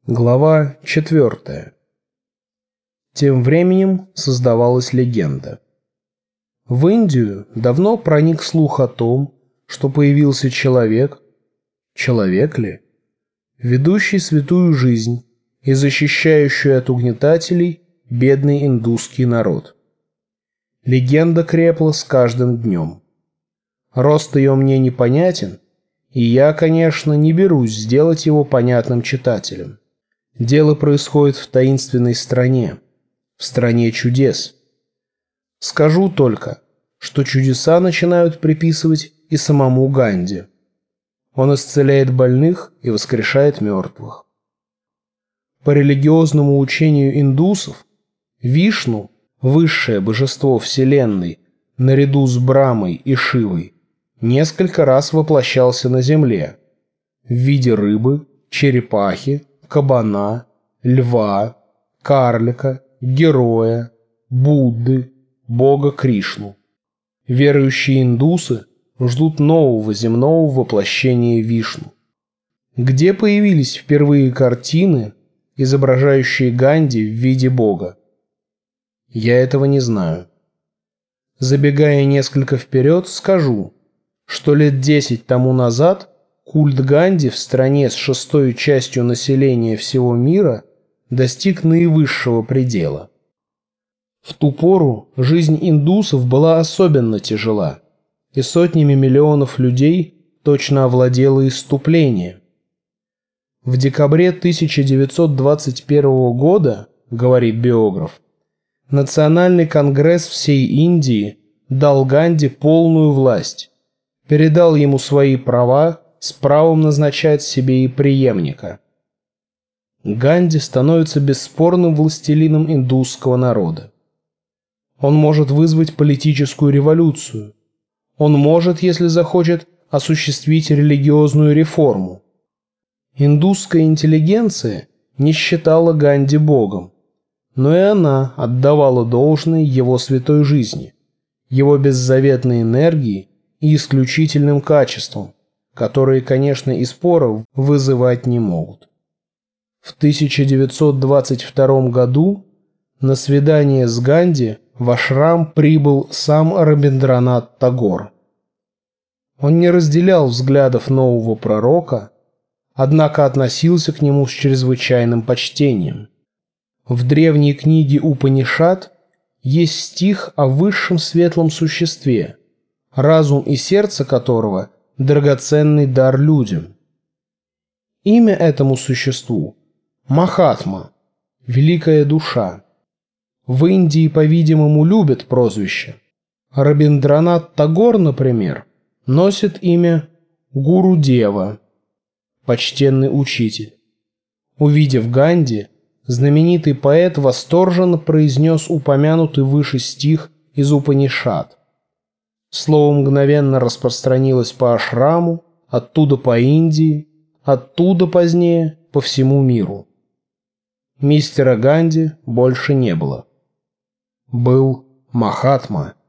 Глава 4. Тем временем создавалась легенда. В Индию давно проник слух о том, что появился человек ли, ведущий святую жизнь и защищающий от угнетателей бедный индусский народ. Легенда крепла с каждым днем. Рост ее мне непонятен, и я, конечно, не берусь сделать его понятным читателям. Дело происходит в таинственной стране, в стране чудес. Скажу только, что чудеса начинают приписывать и самому Ганди. Он исцеляет больных и воскрешает мертвых. По религиозному учению индусов, Вишну, высшее божество Вселенной, наряду с Брамой и Шивой, несколько раз воплощался на земле в виде рыбы, черепахи, кабана, льва, карлика, героя, Будды, бога Кришну. Верующие индусы ждут нового земного воплощения Вишну. Где появились впервые картины, изображающие Ганди в виде бога? Я этого не знаю. Забегая несколько вперед, скажу, что лет 10 тому назад культ Ганди в стране с 6-й частью населения всего мира достиг наивысшего предела. В ту пору жизнь индусов была особенно тяжела, и сотнями миллионов людей точно овладело исступление. В декабре 1921 года, говорит биограф, Национальный конгресс всей Индии дал Ганди полную власть, передал ему свои права с правом назначать себе и преемника. Ганди становится бесспорным властелином индусского народа. Он может вызвать политическую революцию. Он может, если захочет, осуществить религиозную реформу. Индусская интеллигенция не считала Ганди богом, но и она отдавала должное его святой жизни, его беззаветной энергии и исключительным качествам, которые, конечно, и споров вызывать не могут. В 1922 году на свидание с Ганди в ашрам прибыл сам Рабиндранат Тагор. Он не разделял взглядов нового пророка, однако относился к нему с чрезвычайным почтением. В древней книге Упанишад есть стих о высшем светлом существе, разум и сердце которого – драгоценный дар людям. Имя этому существу – Махатма, великая душа. В Индии, по-видимому, любят прозвище. Рабиндранат Тагор, например, носит имя Гурудева, почтенный учитель. Увидев Ганди, знаменитый поэт восторженно произнес упомянутый выше стих из Упанишад. Слово мгновенно распространилось по ашраму, оттуда по Индии, оттуда позднее по всему миру. Мистера Ганди больше не было. Был Махатма.